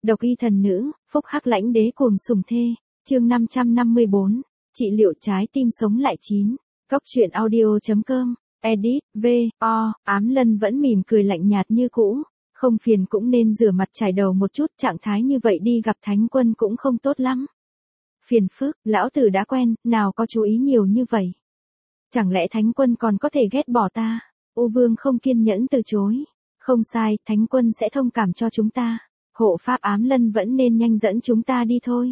Độc y thần nữ, phúc hắc lãnh đế cuồng sủng thê. Chương 554, trị liệu trái tim sống lại 9. Cốc truyện audio.com. Edit, V.O. Ám Lân vẫn mỉm cười lạnh nhạt như cũ. Không phiền cũng nên rửa mặt trải đầu một chút, trạng thái như vậy đi gặp Thánh Quân cũng không tốt lắm. Phiền phức, lão tử đã quen, nào có chú ý nhiều như vậy. Chẳng lẽ Thánh Quân còn có thể ghét bỏ ta? U Vương không kiên nhẫn từ chối. Không sai, Thánh Quân sẽ thông cảm cho chúng ta. Hộ pháp Ám Lân vẫn nên nhanh dẫn chúng ta đi thôi.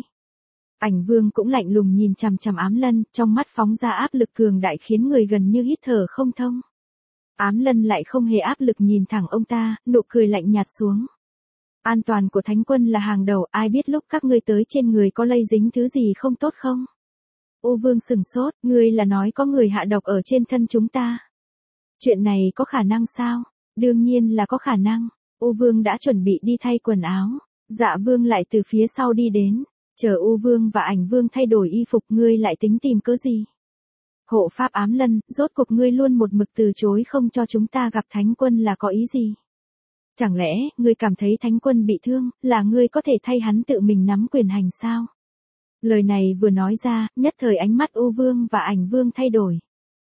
Ảnh Vương cũng lạnh lùng nhìn chằm chằm Ám Lân, trong mắt phóng ra áp lực cường đại khiến người gần như hít thở không thông. Ám Lân lại không hề áp lực nhìn thẳng ông ta, nụ cười lạnh nhạt xuống. An toàn của Thánh Quân là hàng đầu, ai biết lúc các ngươi tới trên người có lây dính thứ gì không tốt không? U Vương sừng sốt, ngươi là nói có người hạ độc ở trên thân chúng ta. Chuyện này có khả năng sao? Đương nhiên là có khả năng. U Vương đã chuẩn bị đi thay quần áo. Dạ Vương lại từ phía sau đi đến. Chờ U Vương và Ảnh Vương thay đổi y phục, ngươi lại tính tìm cớ gì? Hộ pháp Ám Lân, rốt cuộc ngươi luôn một mực từ chối không cho chúng ta gặp Thánh Quân là có ý gì? Chẳng lẽ, ngươi cảm thấy Thánh Quân bị thương, là ngươi có thể thay hắn tự mình nắm quyền hành sao? Lời này vừa nói ra, nhất thời ánh mắt U Vương và Ảnh Vương thay đổi.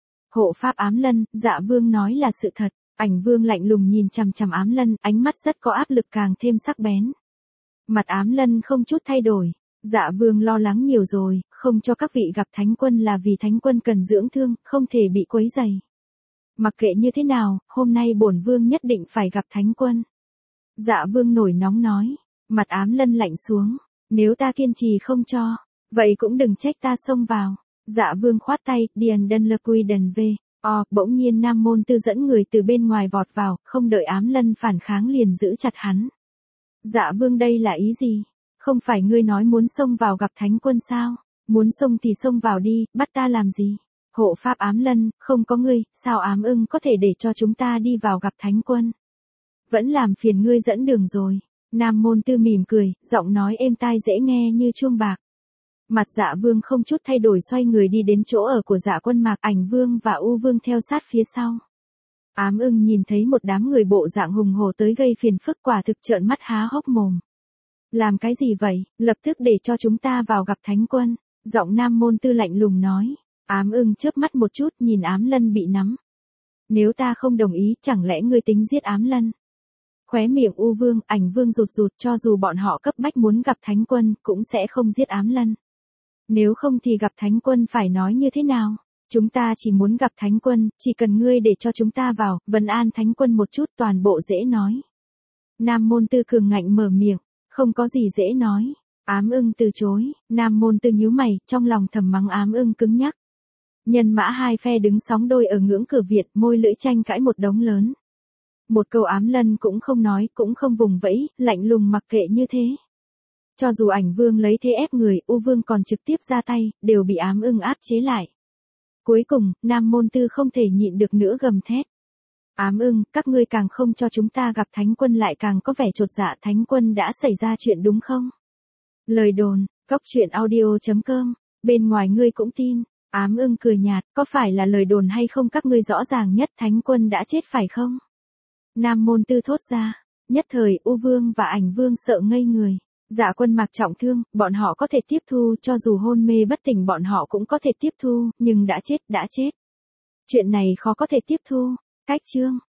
Hộ pháp Ám Lân, Dạ Vương nói là sự thật. Ảnh Vương lạnh lùng nhìn chằm chằm Ám Lân, ánh mắt rất có áp lực càng thêm sắc bén. Mặt Ám Lân không chút thay đổi. Dạ Vương lo lắng nhiều rồi, không cho các vị gặp Thánh Quân là vì Thánh Quân cần dưỡng thương, không thể bị quấy rầy. Mặc kệ như thế nào, hôm nay bổn Vương nhất định phải gặp Thánh Quân. Dạ Vương nổi nóng nói. Mặt Ám Lân lạnh xuống. Nếu ta kiên trì không cho, vậy cũng đừng trách ta xông vào. Dạ Vương khoát tay, Điền Đân Lơ Quy Đần V. Bỗng nhiên Nam Môn Tư dẫn người từ bên ngoài vọt vào, không đợi Ám Lân phản kháng liền giữ chặt hắn. Dạ Vương đây là ý gì? Không phải ngươi nói muốn xông vào gặp Thánh Quân sao? Muốn xông thì xông vào đi, bắt ta làm gì? Hộ pháp Ám Lân, không có ngươi, sao Ám Ưng có thể để cho chúng ta đi vào gặp Thánh Quân? Vẫn làm phiền ngươi dẫn đường rồi. Nam Môn Tư mỉm cười, giọng nói êm tai dễ nghe như chuông bạc. Mặt Dạ Vương không chút thay đổi xoay người đi đến chỗ ở của Dạ Quân Mạc, Ảnh Vương và U Vương theo sát phía sau. Ám Ưng nhìn thấy một đám người bộ dạng hùng hổ tới gây phiền phức, quả thực trợn mắt há hốc mồm. Làm cái gì vậy, lập tức để cho chúng ta vào gặp Thánh Quân. Giọng Nam Môn Tư lạnh lùng nói. Ám Ưng chớp mắt một chút nhìn Ám Lân bị nắm. Nếu ta không đồng ý, chẳng lẽ ngươi tính giết Ám Lân? Khóe miệng U Vương, Ảnh Vương rụt rụt, cho dù bọn họ cấp bách muốn gặp Thánh Quân, cũng sẽ không giết Ám Lân. Nếu không thì gặp Thánh Quân phải nói như thế nào? Chúng ta chỉ muốn gặp Thánh Quân, chỉ cần ngươi để cho chúng ta vào, vân an Thánh Quân một chút, toàn bộ dễ nói. Nam Môn Tư cường ngạnh mở miệng, không có gì dễ nói. Ám Ưng từ chối. Nam Môn Tư nhíu mày, trong lòng thầm mắng Ám Ưng cứng nhắc. Nhân mã hai phe đứng sóng đôi ở ngưỡng cửa Việt, môi lưỡi tranh cãi một đống lớn. Một câu Ám Lân cũng không nói, cũng không vùng vẫy, lạnh lùng mặc kệ như thế. Cho dù Ảnh Vương lấy thế ép người, U Vương còn trực tiếp ra tay, đều bị Ám Ưng áp chế lại. Cuối cùng, Nam Môn Tư không thể nhịn được nữa gầm thét. Ám Ưng, các ngươi càng không cho chúng ta gặp Thánh Quân lại càng có vẻ chột dạ, Thánh Quân đã xảy ra chuyện đúng không? Lời đồn, cốc truyện audio.com, bên ngoài ngươi cũng tin. Ám Ưng cười nhạt, có phải là lời đồn hay không các ngươi rõ ràng nhất, Thánh Quân đã chết phải không? Nam Môn Tư thốt ra. Nhất thời, U Vương và Ảnh Vương sợ ngây người. Dạ Quân Mạc trọng thương, bọn họ có thể tiếp thu, cho dù hôn mê bất tỉnh bọn họ cũng có thể tiếp thu, nhưng đã chết. Chuyện này khó có thể tiếp thu. Cách chương.